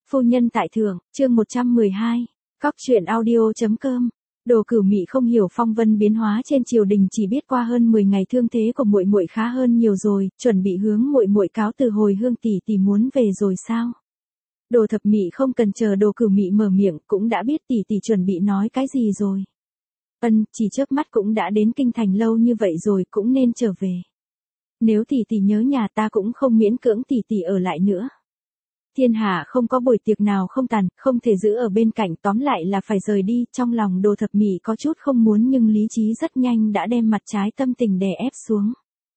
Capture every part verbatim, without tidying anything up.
Phu nhân tại thượng, chương một trăm mười hai. Cóc truyện audio.com. Đồ Cửu Mị không hiểu phong vân biến hóa trên triều đình, chỉ biết qua hơn mười ngày thương thế của muội muội khá hơn nhiều rồi, chuẩn bị hướng muội muội cáo từ hồi hương tỷ tỷ muốn về rồi sao? Đồ Thập Mị không cần chờ Đồ Cửu Mị mở miệng cũng đã biết tỷ tỷ chuẩn bị nói cái gì rồi. Ân, chỉ chớp mắt cũng đã đến kinh thành lâu như vậy rồi, cũng nên trở về. Nếu tỷ tỷ nhớ nhà ta cũng không miễn cưỡng tỷ tỷ ở lại nữa. Thiên hạ không có buổi tiệc nào không tàn, không thể giữ ở bên cạnh, tóm lại là phải rời đi. Trong lòng Đồ Thập Mị có chút không muốn, nhưng lý trí rất nhanh đã đem mặt trái tâm tình đè ép xuống.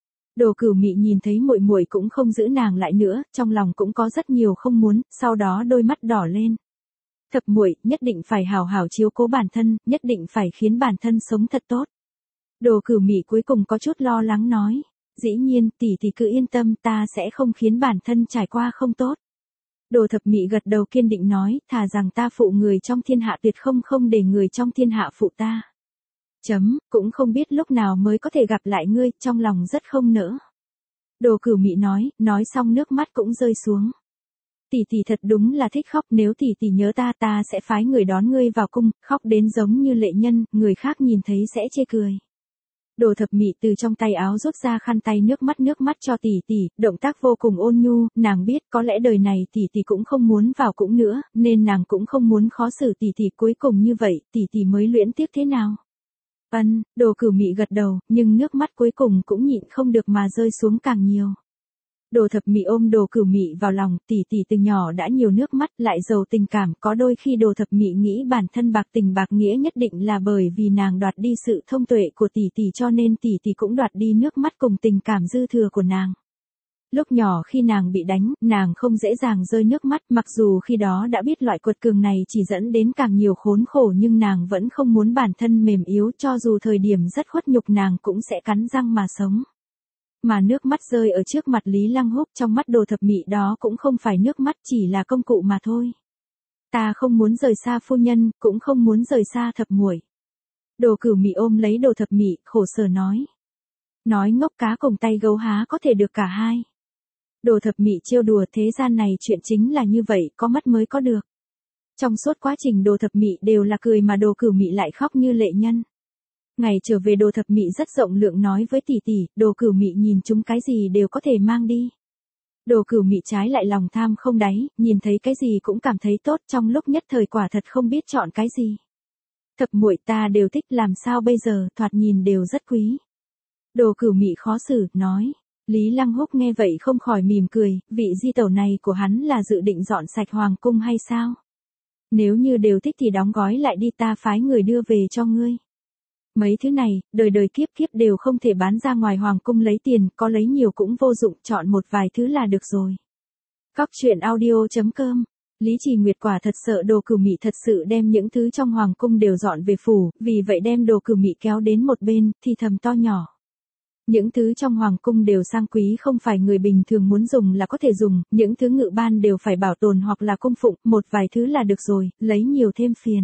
Đồ Cửu Mị nhìn thấy muội muội cũng không giữ nàng lại nữa, trong lòng cũng có rất nhiều không muốn, sau đó đôi mắt đỏ lên. Thập muội, nhất định phải hảo hảo chiếu cố bản thân, nhất định phải khiến bản thân sống thật tốt. Đồ Cửu Mị cuối cùng có chút lo lắng nói, dĩ nhiên, tỷ tỷ cứ yên tâm, ta sẽ không khiến bản thân trải qua không tốt. Đồ Thập Mị gật đầu kiên định nói, thà rằng ta phụ người trong thiên hạ, tuyệt không không để người trong thiên hạ phụ ta. Chấm, cũng không biết lúc nào mới có thể gặp lại ngươi, trong lòng rất không nỡ. Đồ Cửu Mị nói, nói xong nước mắt cũng rơi xuống. Tỷ tỷ thật đúng là thích khóc, nếu tỷ tỷ nhớ ta ta sẽ phái người đón ngươi vào cung, khóc đến giống như lệ nhân, người khác nhìn thấy sẽ chê cười. Đồ Thập Mị từ trong tay áo rút ra khăn tay nước mắt nước mắt cho tỷ tỷ, động tác vô cùng ôn nhu, nàng biết có lẽ đời này tỷ tỷ cũng không muốn vào cũng nữa, nên nàng cũng không muốn khó xử tỷ tỷ, cuối cùng như vậy, tỷ tỷ mới luyến tiếc thế nào. Ân, Đồ Cửu Mị gật đầu, nhưng nước mắt cuối cùng cũng nhịn không được mà rơi xuống càng nhiều. Đồ Thập Mị ôm Đồ Cửu Mị vào lòng, tỷ tỷ từ nhỏ đã nhiều nước mắt, lại giàu tình cảm, có đôi khi Đồ Thập Mị nghĩ bản thân bạc tình bạc nghĩa nhất định là bởi vì nàng đoạt đi sự thông tuệ của tỷ tỷ, cho nên tỷ tỷ cũng đoạt đi nước mắt cùng tình cảm dư thừa của nàng. Lúc nhỏ khi nàng bị đánh, nàng không dễ dàng rơi nước mắt, mặc dù khi đó đã biết loại quật cường này chỉ dẫn đến càng nhiều khốn khổ, nhưng nàng vẫn không muốn bản thân mềm yếu, cho dù thời điểm rất khuất nhục nàng cũng sẽ cắn răng mà sống. Mà nước mắt rơi ở trước mặt Lý Lăng Húc, trong mắt Đồ Thập Mị đó cũng không phải nước mắt, chỉ là công cụ mà thôi. Ta không muốn rời xa phu nhân, cũng không muốn rời xa thập muội. Đồ Cửu Mị ôm lấy Đồ Thập Mị, khổ sở nói. Nói ngốc cá cùng tay gấu há có thể được cả hai. Đồ Thập Mị trêu đùa, thế gian này chuyện chính là như vậy, có mất mới có được. Trong suốt quá trình Đồ Thập Mị đều là cười mà Đồ Cửu Mị lại khóc như lệ nhân. Ngày trở về Đồ Thập Mị rất rộng lượng nói với tỷ tỷ, Đồ Cửu Mị nhìn chúng cái gì đều có thể mang đi. Đồ Cửu Mị trái lại lòng tham không đáy, nhìn thấy cái gì cũng cảm thấy tốt, trong lúc nhất thời quả thật không biết chọn cái gì. Thập muội ta đều thích, làm sao bây giờ, thoạt nhìn đều rất quý. Đồ Cửu Mị khó xử, nói. Lý Lăng Húc nghe vậy không khỏi mỉm cười, vị di tẩu này của hắn là dự định dọn sạch hoàng cung hay sao? Nếu như đều thích thì đóng gói lại đi, ta phái người đưa về cho ngươi. Mấy thứ này, đời đời kiếp kiếp đều không thể bán ra ngoài hoàng cung lấy tiền, có lấy nhiều cũng vô dụng, chọn một vài thứ là được rồi. Cóc truyện audio.com. Lý Trì Nguyệt quả thật sợ Đồ Cửu Mị thật sự đem những thứ trong hoàng cung đều dọn về phủ, vì vậy đem Đồ Cửu Mị kéo đến một bên, thì thầm to nhỏ. Những thứ trong hoàng cung đều sang quý, không phải người bình thường muốn dùng là có thể dùng, những thứ ngự ban đều phải bảo tồn hoặc là cung phụng, một vài thứ là được rồi, lấy nhiều thêm phiền.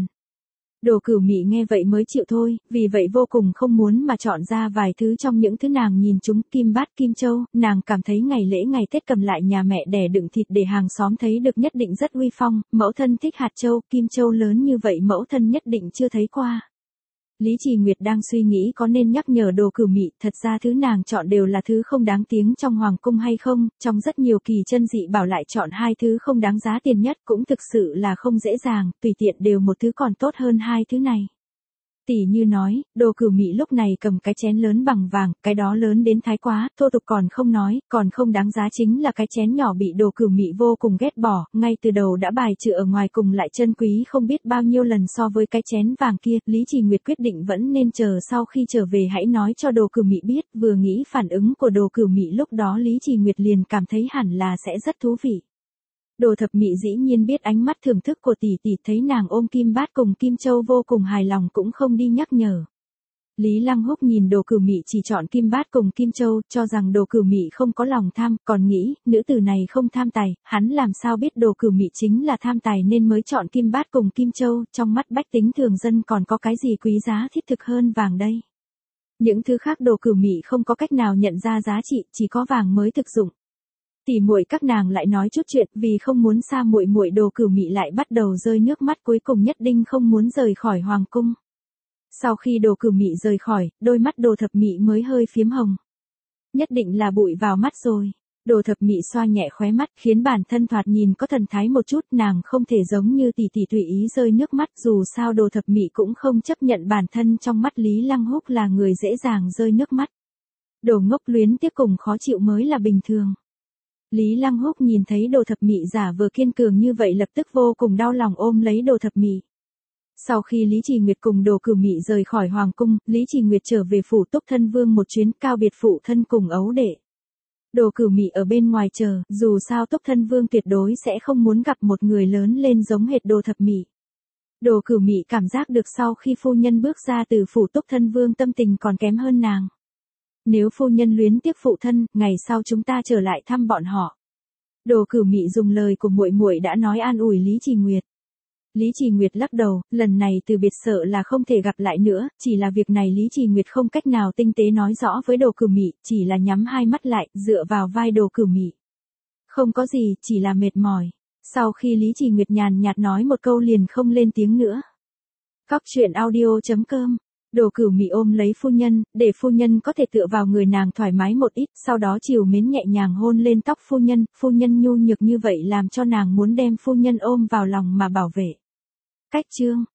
Đồ Cửu Mị nghe vậy mới chịu thôi, vì vậy vô cùng không muốn mà chọn ra vài thứ trong những thứ nàng nhìn chúng, kim bát kim châu, nàng cảm thấy ngày lễ ngày Tết cầm lại nhà mẹ đẻ đựng thịt để hàng xóm thấy được nhất định rất uy phong, mẫu thân thích hạt châu, kim châu lớn như vậy mẫu thân nhất định chưa thấy qua. Lý Trì Nguyệt đang suy nghĩ có nên nhắc nhở Đồ Cửu Mị, thật ra thứ nàng chọn đều là thứ không đáng tiếng trong hoàng cung hay không, trong rất nhiều kỳ chân dị bảo lại chọn hai thứ không đáng giá tiền nhất cũng thực sự là không dễ dàng, tùy tiện đều một thứ còn tốt hơn hai thứ này. Tỷ như nói, Đồ Cửu Mị lúc này cầm cái chén lớn bằng vàng, cái đó lớn đến thái quá, thô tục còn không nói, còn không đáng giá chính là cái chén nhỏ bị Đồ Cửu Mị vô cùng ghét bỏ, ngay từ đầu đã bài trừ ở ngoài cùng lại chân quý không biết bao nhiêu lần so với cái chén vàng kia. Lý Trì Nguyệt quyết định vẫn nên chờ sau khi trở về hãy nói cho Đồ Cửu Mị biết, vừa nghĩ phản ứng của Đồ Cửu Mị lúc đó Lý Trì Nguyệt liền cảm thấy hẳn là sẽ rất thú vị. Đồ Thập Mị dĩ nhiên biết ánh mắt thưởng thức của tỷ tỷ, thấy nàng ôm kim bát cùng kim châu vô cùng hài lòng cũng không đi nhắc nhở. Lý Lăng Húc nhìn Đồ Cửu Mị chỉ chọn kim bát cùng kim châu, cho rằng Đồ Cửu Mị không có lòng tham, còn nghĩ, nữ tử này không tham tài, hắn làm sao biết Đồ Cửu Mị chính là tham tài nên mới chọn kim bát cùng kim châu, trong mắt bách tính thường dân còn có cái gì quý giá thiết thực hơn vàng đây. Những thứ khác Đồ Cửu Mị không có cách nào nhận ra giá trị, chỉ có vàng mới thực dụng. Tỉ muội các nàng lại nói chút chuyện, vì không muốn xa muội muội Đồ Cửu Mị lại bắt đầu rơi nước mắt, cuối cùng nhất định không muốn rời khỏi hoàng cung. Sau khi Đồ Cửu Mị rời khỏi, đôi mắt Đồ Thập Mị mới hơi phiếm hồng. Nhất định là bụi vào mắt rồi. Đồ Thập Mị xoa nhẹ khóe mắt, khiến bản thân thoạt nhìn có thần thái một chút, nàng không thể giống như tỷ tỷ tùy ý rơi nước mắt, dù sao Đồ Thập Mị cũng không chấp nhận bản thân trong mắt Lý Lăng Húc là người dễ dàng rơi nước mắt. Đồ ngốc luyến tiếc cùng khó chịu mới là bình thường. Lý Lăng Húc nhìn thấy Đồ Thập Mị giả vờ kiên cường như vậy lập tức vô cùng đau lòng ôm lấy Đồ Thập Mị. Sau khi Lý Trì Nguyệt cùng Đồ Cửu Mị rời khỏi hoàng cung, Lý Trì Nguyệt trở về phủ Túc Thân Vương một chuyến, cáo biệt phụ thân cùng ấu đệ. Đồ Cửu Mị ở bên ngoài chờ, dù sao Túc Thân Vương tuyệt đối sẽ không muốn gặp một người lớn lên giống hệt Đồ Thập Mị. Đồ Cửu Mị cảm giác được sau khi phu nhân bước ra từ phủ Túc Thân Vương tâm tình còn kém hơn nàng. Nếu phu nhân luyến tiếc phụ thân, ngày sau chúng ta trở lại thăm bọn họ. Đồ Cửu Mị dùng lời của muội muội đã nói an ủi Lý Trì Nguyệt. Lý Trì Nguyệt lắc đầu, lần này từ biệt sợ là không thể gặp lại nữa, chỉ là việc này Lý Trì Nguyệt không cách nào tinh tế nói rõ với Đồ Cửu Mị, chỉ là nhắm hai mắt lại, dựa vào vai Đồ Cửu Mị. Không có gì, chỉ là mệt mỏi. Sau khi Lý Trì Nguyệt nhàn nhạt nói một câu liền không lên tiếng nữa. Cóc truyện audio chấm com. Đồ Cửu Mị ôm lấy phu nhân, để phu nhân có thể tựa vào người nàng thoải mái một ít, sau đó chiều mến nhẹ nhàng hôn lên tóc phu nhân, phu nhân nhu nhược như vậy làm cho nàng muốn đem phu nhân ôm vào lòng mà bảo vệ. Cách chương